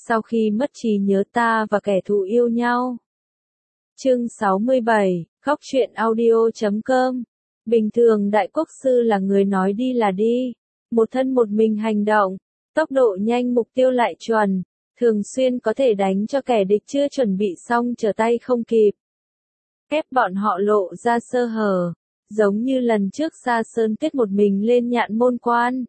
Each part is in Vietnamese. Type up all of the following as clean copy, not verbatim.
sau khi mất trí nhớ ta và kẻ thù yêu nhau. Chương 67, Khóc Chuyện Audio.com. Bình thường đại quốc sư là người nói đi là đi, một thân một mình hành động, tốc độ nhanh mục tiêu lại chuẩn, thường xuyên có thể đánh cho kẻ địch chưa chuẩn bị xong trở tay không kịp. Ép bọn họ lộ ra sơ hở, giống như lần trước Sa Sơn Tuyết một mình lên Nhạn Môn Quan.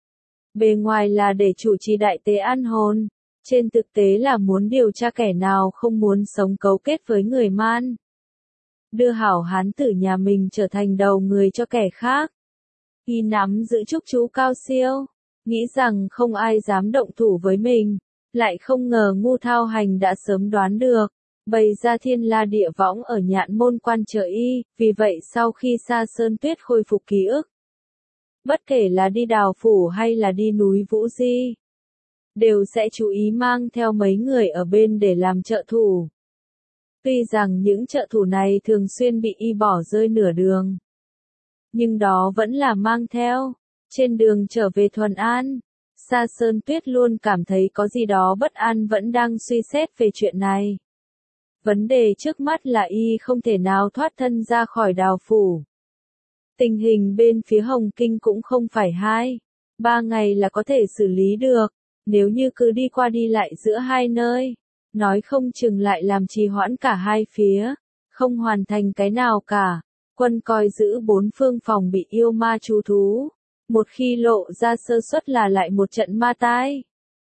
Bề ngoài là để chủ trì đại tế an hồn, trên thực tế là muốn điều tra kẻ nào không muốn sống cấu kết với người Man. Đưa hảo hán tử nhà mình trở thành đầu người cho kẻ khác. Y nắm giữ trúc chú cao siêu, nghĩ rằng không ai dám động thủ với mình, lại không ngờ Ngu Thao Hành đã sớm đoán được, bày ra thiên la địa võng ở Nhạn Môn Quan chờ y, vì vậy sau khi Sa Sơn Tuyết khôi phục ký ức, bất kể là đi Đào Phủ hay là đi núi Vũ Di, đều sẽ chú ý mang theo mấy người ở bên để làm trợ thủ. Tuy rằng những trợ thủ này thường xuyên bị y bỏ rơi nửa đường, nhưng đó vẫn là mang theo. Trên đường trở về Thuần An, Sa Sơn Tuyết luôn cảm thấy có gì đó bất an, vẫn đang suy xét về chuyện này. Vấn đề trước mắt là y không thể nào thoát thân ra khỏi Đào Phủ. Tình hình bên phía Hồng Kinh cũng không phải 2-3 ngày là có thể xử lý được, nếu như cứ đi qua đi lại giữa hai nơi, nói không chừng lại làm trì hoãn cả hai phía, không hoàn thành cái nào cả. Quân coi giữ bốn phương phòng bị yêu ma chú thú, một khi lộ ra sơ suất là lại một trận ma tai.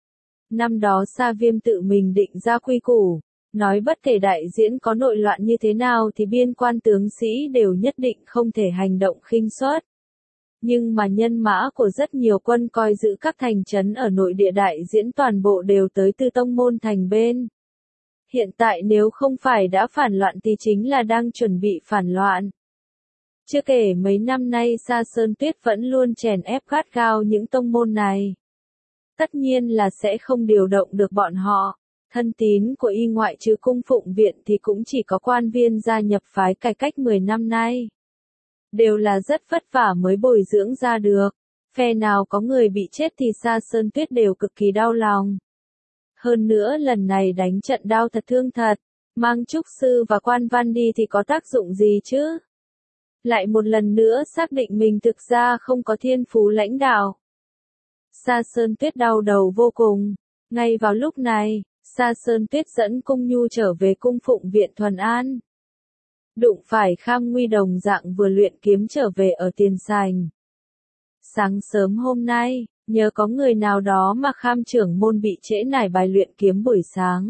Năm đó Sa Viêm tự mình định ra quy củ, nói bất kể đại diễn có nội loạn như thế nào thì biên quan tướng sĩ đều nhất định không thể hành động khinh suất. Nhưng mà nhân mã của rất nhiều quân coi giữ các thành trấn ở nội địa đại diễn toàn bộ đều tới từ tông môn thành bên. Hiện tại nếu không phải đã phản loạn thì chính là đang chuẩn bị phản loạn. Chưa kể mấy năm nay Sa Sơn Tuyết vẫn luôn chèn ép gắt gao những tông môn này. Tất nhiên là sẽ không điều động được bọn họ. Thân tín của y ngoại trừ Cung Phụng Viện thì cũng chỉ có quan viên gia nhập phái cải cách 10 năm nay. Đều là rất vất vả mới bồi dưỡng ra được. Phe nào có người bị chết thì Sa Sơn Tuyết đều cực kỳ đau lòng. Hơn nữa lần này đánh trận đau thật thương thật, mang trúc sư và quan văn đi thì có tác dụng gì chứ? Lại một lần nữa xác định mình thực ra không có thiên phú lãnh đạo. Sa Sơn Tuyết đau đầu vô cùng. Ngay vào lúc này, Sa Sơn Tuyết dẫn Cung Nhu trở về Cung Phụng Viện Thuần An. Đụng phải Kham Nguy đồng dạng vừa luyện kiếm trở về ở Tiền Sành. Sáng sớm hôm nay, nhờ có người nào đó mà Kham trưởng môn bị trễ nải bài luyện kiếm buổi sáng.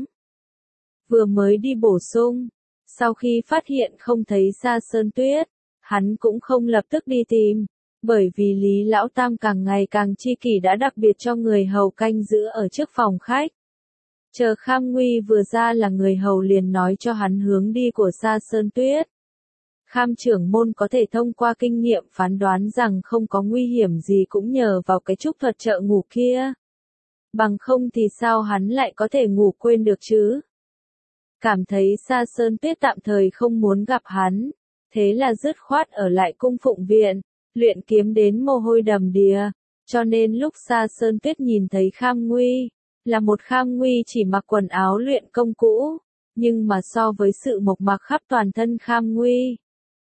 Vừa mới đi bổ sung, sau khi phát hiện không thấy Sa Sơn Tuyết, hắn cũng không lập tức đi tìm, bởi vì Lý Lão Tam càng ngày càng chi kỷ đã đặc biệt cho người hầu canh giữ ở trước phòng khách. Chờ Kham Nguy vừa ra là người hầu liền nói cho hắn hướng đi của Sa Sơn Tuyết. Kham trưởng môn có thể thông qua kinh nghiệm phán đoán rằng không có nguy hiểm gì cũng nhờ vào cái trúc thuật trợ ngủ kia. Bằng không thì sao hắn lại có thể ngủ quên được chứ? Cảm thấy Sa Sơn Tuyết tạm thời không muốn gặp hắn, thế là dứt khoát ở lại Cung Phụng Viện, luyện kiếm đến mồ hôi đầm đìa, cho nên lúc Sa Sơn Tuyết nhìn thấy Kham Nguy, là một Kham Nguy chỉ mặc quần áo luyện công cũ, nhưng mà so với sự mộc mạc khắp toàn thân Kham Nguy,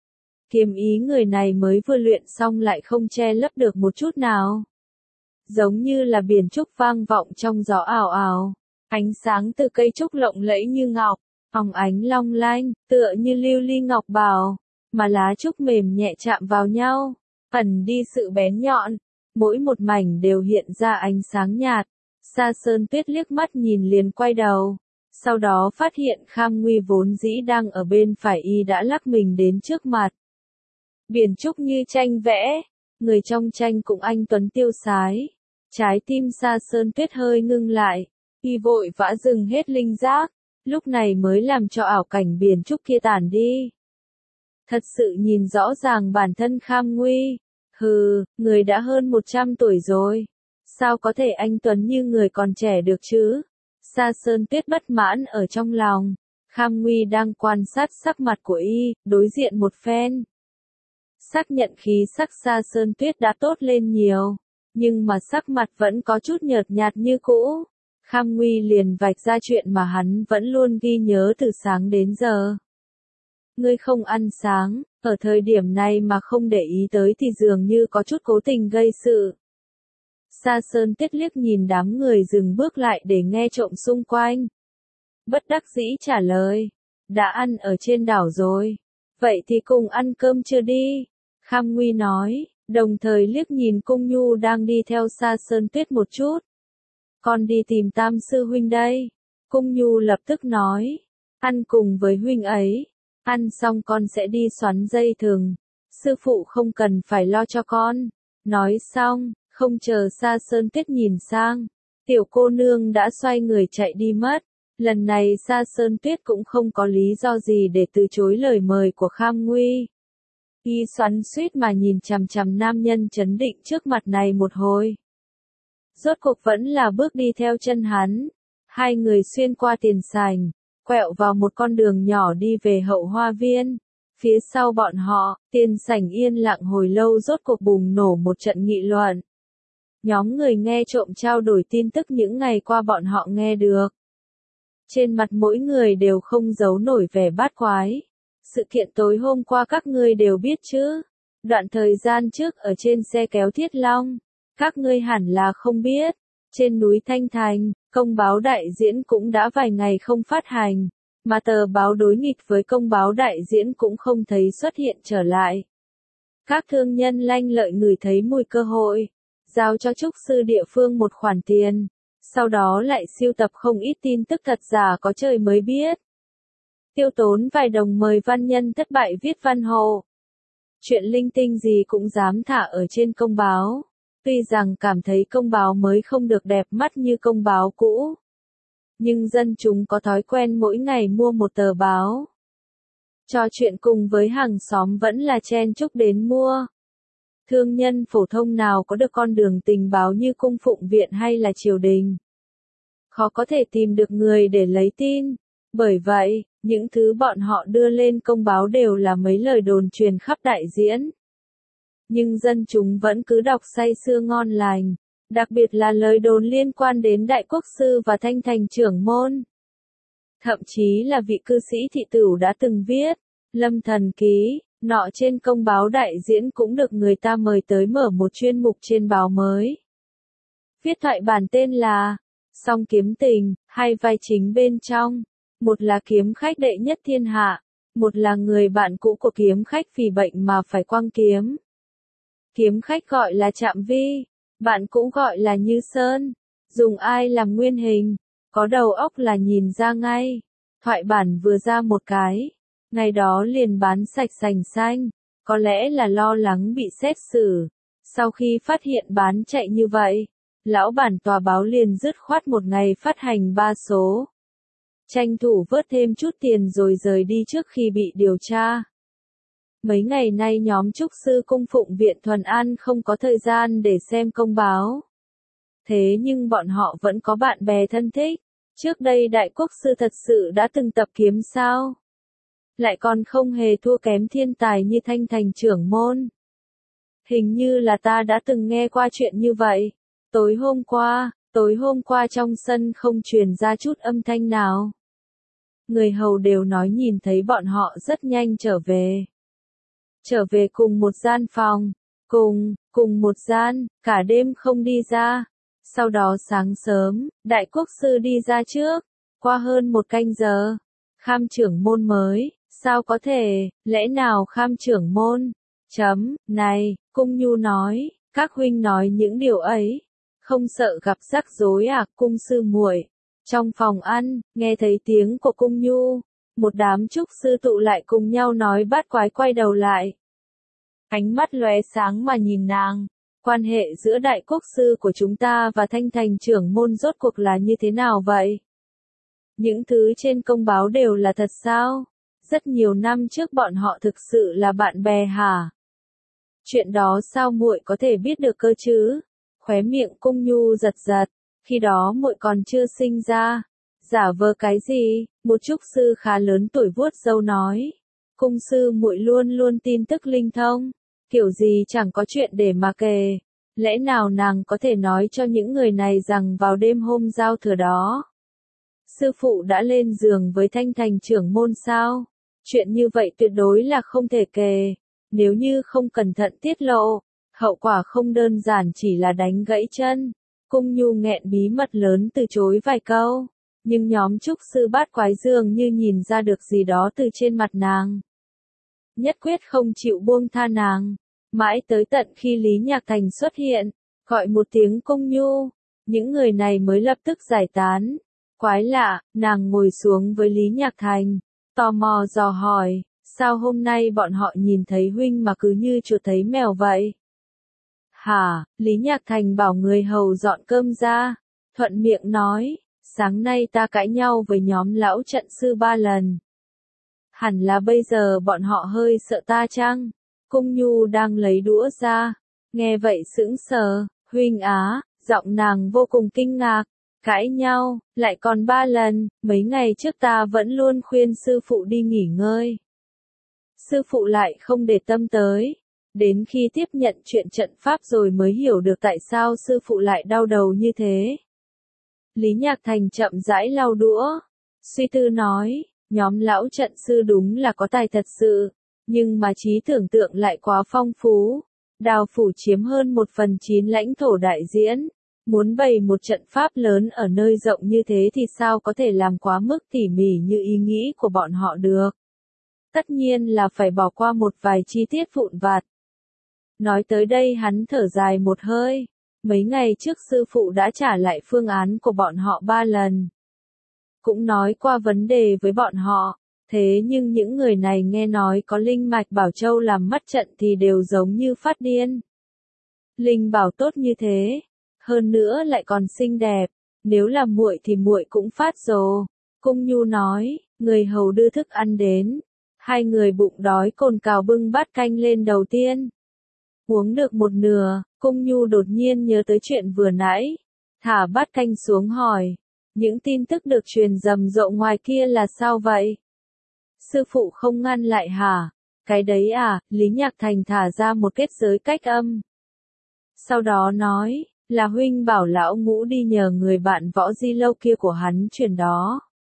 kiếm ý người này mới vừa luyện xong lại không che lấp được một chút nào. Giống như là biển trúc vang vọng trong gió ảo ảo, ánh sáng từ cây trúc lộng lẫy như ngọc, óng ánh long lanh, tựa như lưu ly ngọc bào, mà lá trúc mềm nhẹ chạm vào nhau, ẩn đi sự bén nhọn, mỗi một mảnh đều hiện ra ánh sáng nhạt. Sa Sơn Tuyết liếc mắt nhìn liền quay đầu, sau đó phát hiện Kham Nguy vốn dĩ đang ở bên phải y đã lắc mình đến trước mặt. Biển trúc như tranh vẽ, người trong tranh cũng anh tuấn tiêu sái. Trái tim Sa Sơn Tuyết hơi ngưng lại, y vội vã dừng hết linh giác, lúc này mới làm cho ảo cảnh biển trúc kia tản đi. Thật sự nhìn rõ ràng bản thân Kham Nguy, người đã hơn 100 tuổi rồi, sao có thể anh tuấn như người còn trẻ được chứ? Sa Sơn Tuyết bất mãn ở trong lòng, Kham Nguy đang quan sát sắc mặt của y, đối diện một phen. Xác nhận khí sắc Sa Sơn Tuyết đã tốt lên nhiều, nhưng mà sắc mặt vẫn có chút nhợt nhạt như cũ. Kham Nguy liền vạch ra chuyện mà hắn vẫn luôn ghi nhớ từ sáng đến giờ. Ngươi không ăn sáng, ở thời điểm này mà không để ý tới thì dường như có chút cố tình gây sự. Sa Sơn Tiết liếc nhìn đám người dừng bước lại để nghe trộm xung quanh. Bất đắc dĩ trả lời, đã ăn ở trên đảo rồi. Vậy thì cùng ăn cơm chưa đi? Kham Nguy nói, đồng thời liếc nhìn Cung Nhu đang đi theo Sa Sơn Tuyết một chút. Con đi tìm Tam sư huynh đây. Cung Nhu lập tức nói, ăn cùng với huynh ấy. Ăn xong con sẽ đi xoắn dây thừng. Sư phụ không cần phải lo cho con. Nói xong, không chờ Sa Sơn Tuyết nhìn sang, tiểu cô nương đã xoay người chạy đi mất. Lần này Sa Sơn Tuyết cũng không có lý do gì để từ chối lời mời của Kham Nguy. Y xoắn xuýt mà nhìn chằm chằm nam nhân trấn định trước mặt này một hồi. Rốt cuộc vẫn là bước đi theo chân hắn. Hai người xuyên qua tiền sảnh, quẹo vào một con đường nhỏ đi về hậu hoa viên. Phía sau bọn họ, tiền sảnh yên lặng hồi lâu rốt cuộc bùng nổ một trận nghị luận. Nhóm người nghe trộm trao đổi tin tức những ngày qua bọn họ nghe được. Trên mặt mỗi người đều không giấu nổi vẻ bát quái. Sự kiện tối hôm qua các ngươi đều biết chứ? Đoạn thời gian trước ở trên xe kéo Thiết Long, các ngươi hẳn là không biết. Trên núi Thanh Thành, công báo đại diễn cũng đã vài ngày không phát hành, mà tờ báo đối nghịch với công báo đại diễn cũng không thấy xuất hiện trở lại. Các thương nhân lanh lợi ngửi thấy mùi cơ hội, giao cho trúc sư địa phương một khoản tiền, sau đó lại sưu tập không ít tin tức thật giả có trời mới biết. Tiêu tốn vài đồng mời văn nhân thất bại viết văn hồ. Chuyện linh tinh gì cũng dám thả ở trên công báo. Tuy rằng cảm thấy công báo mới không được đẹp mắt như công báo cũ, nhưng dân chúng có thói quen mỗi ngày mua một tờ báo. Trò chuyện cùng với hàng xóm vẫn là chen chúc đến mua. Thương nhân phổ thông nào có được con đường tình báo như cung phụng viện hay là triều đình. Khó có thể tìm được người để lấy tin. Bởi vậy, những thứ bọn họ đưa lên công báo đều là mấy lời đồn truyền khắp đại diễn. Nhưng dân chúng vẫn cứ đọc say sưa ngon lành, đặc biệt là lời đồn liên quan đến Đại Quốc Sư và Thanh Thành trưởng môn. Thậm chí là vị cư sĩ thị tửu đã từng viết, Lâm Thần Ký, nọ trên công báo đại diễn cũng được người ta mời tới mở một chuyên mục trên báo mới. Viết thoại bản tên là, Song Kiếm Tình, hai vai chính bên trong, một là kiếm khách đệ nhất thiên hạ, một là người bạn cũ của kiếm khách vì bệnh mà phải quăng kiếm. Kiếm khách gọi là Trạm Vi, bạn cũ gọi là Như Sơn, dùng ai làm nguyên hình, có đầu óc là nhìn ra ngay. Thoại bản vừa ra một cái, ngày đó liền bán sạch sành xanh, có lẽ là lo lắng bị xét xử. Sau khi phát hiện bán chạy như vậy, lão bản tòa báo liền dứt khoát một ngày phát hành 3 số. Tranh thủ vớt thêm chút tiền rồi rời đi trước khi bị điều tra. Mấy ngày nay nhóm trúc sư cung phụng viện Thuần An không có thời gian để xem công báo. Thế nhưng bọn họ vẫn có bạn bè thân thích. Trước đây Đại Quốc Sư thật sự đã từng tập kiếm sao? Lại còn không hề thua kém thiên tài như Thanh Thành trưởng môn. Hình như là ta đã từng nghe qua chuyện như vậy. Tối hôm qua trong sân không truyền ra chút âm thanh nào. Người hầu đều nói nhìn thấy bọn họ rất nhanh trở về. Trở về cùng một gian phòng, cùng một gian, cả đêm không đi ra. Sau đó sáng sớm, Đại Quốc Sư đi ra trước, qua hơn một canh giờ. Kham trưởng môn mới, sao có thể, lẽ nào Kham trưởng môn? Này, Cung Nhu nói, các huynh nói những điều ấy, không sợ gặp rắc rối à, Cung sư muội. Trong phòng ăn, nghe thấy tiếng của Cung Nhu, một đám trúc sư tụ lại cùng nhau nói bát quái quay đầu lại. Ánh mắt lóe sáng mà nhìn nàng, quan hệ giữa Đại Quốc Sư của chúng ta và Thanh Thành trưởng môn rốt cuộc là như thế nào vậy? Những thứ trên công báo đều là thật sao? Rất nhiều năm trước bọn họ thực sự là bạn bè hả? Chuyện đó sao muội có thể biết được cơ chứ? Khóe miệng Cung Nhu giật giật, khi đó muội còn chưa sinh ra. Giả vờ cái gì? Một trúc sư khá lớn tuổi vuốt râu nói. Cung sư muội luôn luôn tin tức linh thông, kiểu gì chẳng có chuyện để mà kể. Lẽ nào nàng có thể nói cho những người này rằng vào đêm hôm giao thừa đó, sư phụ đã lên giường với Thanh Thành trưởng môn sao? Chuyện như vậy tuyệt đối là không thể kể. Nếu như không cẩn thận tiết lộ, hậu quả không đơn giản chỉ là đánh gãy chân. Cung Nhu nghẹn bí mật lớn từ chối vài câu, nhưng nhóm trúc sư bát quái dường như nhìn ra được gì đó từ trên mặt nàng. Nhất quyết không chịu buông tha nàng, mãi tới tận khi Lý Nhạc Thành xuất hiện, gọi một tiếng Cung Nhu, những người này mới lập tức giải tán. Quái lạ, nàng ngồi xuống với Lý Nhạc Thành, tò mò dò hỏi, sao hôm nay bọn họ nhìn thấy huynh mà cứ như chuột thấy mèo vậy? Hả, Lý Nhạc Thành bảo người hầu dọn cơm ra, thuận miệng nói, sáng nay ta cãi nhau với nhóm lão trận sư 3 lần. Hẳn là bây giờ bọn họ hơi sợ ta chăng? Cung Nhu đang lấy đũa ra, nghe vậy sững sờ, huynh á, giọng nàng vô cùng kinh ngạc. Cãi nhau, lại còn 3 lần, mấy ngày trước ta vẫn luôn khuyên sư phụ đi nghỉ ngơi. Sư phụ lại không để tâm tới. Đến khi tiếp nhận chuyện trận pháp rồi mới hiểu được tại sao sư phụ lại đau đầu như thế. Lý Nhạc Thành chậm rãi lau đũa, suy tư nói, nhóm lão trận sư đúng là có tài thật sự, nhưng mà trí tưởng tượng lại quá phong phú. Đào phủ chiếm hơn 1/9 lãnh thổ đại diễn. Muốn bày một trận pháp lớn ở nơi rộng như thế thì sao có thể làm quá mức tỉ mỉ như ý nghĩ của bọn họ được. Tất nhiên là phải bỏ qua một vài chi tiết vụn vặt. Nói tới đây hắn thở dài một hơi. Mấy ngày trước sư phụ đã trả lại phương án của bọn họ 3 lần. Cũng nói qua vấn đề với bọn họ. Thế nhưng những người này nghe nói có Linh Mạch Bảo Châu làm mất trận thì đều giống như phát điên. Linh Bảo tốt như thế. Hơn nữa lại còn xinh đẹp, nếu là muội thì muội cũng phát rồ. Cung Nhu nói, người hầu đưa thức ăn đến. Hai người bụng đói cồn cào bưng bát canh lên đầu tiên. Uống được một nửa, Cung Nhu đột nhiên nhớ tới chuyện vừa nãy. Thả bát canh xuống hỏi, những tin tức được truyền rầm rộ ngoài kia là sao vậy? Sư phụ không ngăn lại hả? Cái đấy à, Lý Nhạc Thành thả ra một kết giới cách âm. Sau đó nói, là huynh bảo lão ngũ đi nhờ người bạn Võ Di Lâu kia của hắn chuyển đó.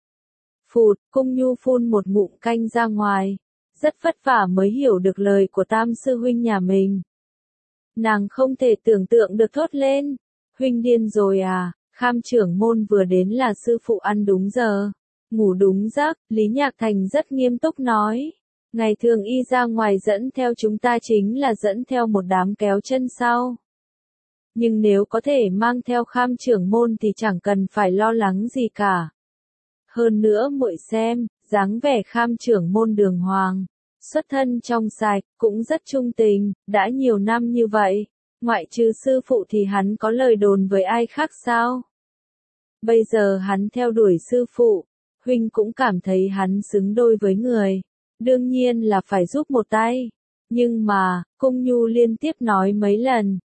Phụt, Cung Nhu phun một ngụm canh ra ngoài, rất vất vả mới hiểu được lời của tam sư huynh nhà mình. Nàng không thể tưởng tượng được thốt lên, huynh điên rồi à, Kham trưởng môn vừa đến là sư phụ ăn đúng giờ, ngủ đúng giấc, Lý Nhạc Thành rất nghiêm túc nói. Ngày thường y ra ngoài dẫn theo chúng ta chính là dẫn theo một đám kéo chân sau. Nhưng nếu có thể mang theo Kham trưởng môn thì chẳng cần phải lo lắng gì cả. Hơn nữa muội xem, dáng vẻ Kham trưởng môn đường hoàng, xuất thân trong sạch, cũng rất trung tình, đã nhiều năm như vậy, ngoại trừ sư phụ thì hắn có lời đồn với ai khác sao? Bây giờ hắn theo đuổi sư phụ, huynh cũng cảm thấy hắn xứng đôi với người, đương nhiên là phải giúp một tay. Nhưng mà, Cung Nhu liên tiếp nói mấy lần,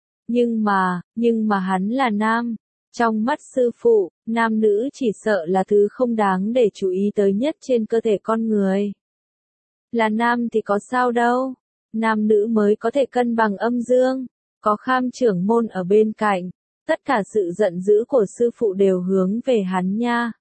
nhưng mà hắn là nam. Trong mắt sư phụ, nam nữ chỉ sợ là thứ không đáng để chú ý tới nhất trên cơ thể con người. Là nam thì có sao đâu, nam nữ mới có thể cân bằng âm dương, có Kham trưởng môn ở bên cạnh, tất cả sự giận dữ của sư phụ đều hướng về hắn nha.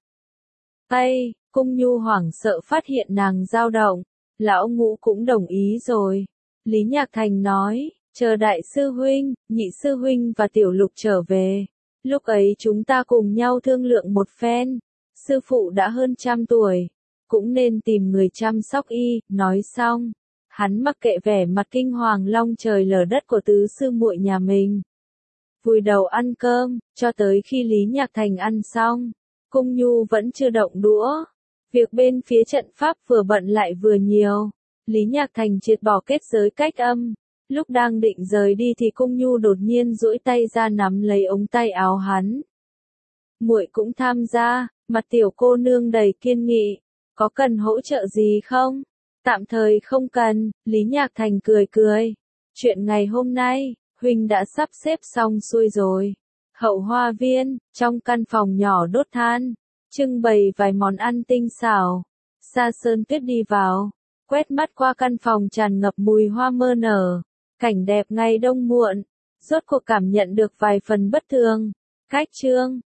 Tây, Cung Nhu hoảng sợ phát hiện nàng dao động, lão ngũ cũng đồng ý rồi. Lý Nhạc Thành nói, chờ đại sư huynh, nhị sư huynh và tiểu lục trở về. Lúc ấy chúng ta cùng nhau thương lượng một phen. Sư phụ đã hơn 100 tuổi, cũng nên tìm người chăm sóc y. Nói xong, hắn mặc kệ vẻ mặt kinh hoàng long trời lở đất của tứ sư muội nhà mình, vùi đầu ăn cơm, cho tới khi Lý Nhạc Thành ăn xong, Cung Nhu vẫn chưa động đũa. Việc bên phía trận pháp vừa bận lại vừa nhiều. Lý Nhạc Thành triệt bỏ kết giới cách âm. Lúc đang định rời đi thì Cung Nhu đột nhiên duỗi tay ra nắm lấy ống tay áo hắn. Muội cũng tham gia, mặt tiểu cô nương đầy kiên nghị. Có cần hỗ trợ gì không? Tạm thời không cần, Lý Nhạc Thành cười cười. Chuyện ngày hôm nay, huynh đã sắp xếp xong xuôi rồi. Hậu hoa viên, trong căn phòng nhỏ đốt than, trưng bày vài món ăn tinh xảo. Sa Sơn Tuyết đi vào, quét mắt qua căn phòng tràn ngập mùi hoa mơ nở. Cảnh đẹp ngày đông muộn, rốt cuộc cảm nhận được vài phần bất thường. Khách trương,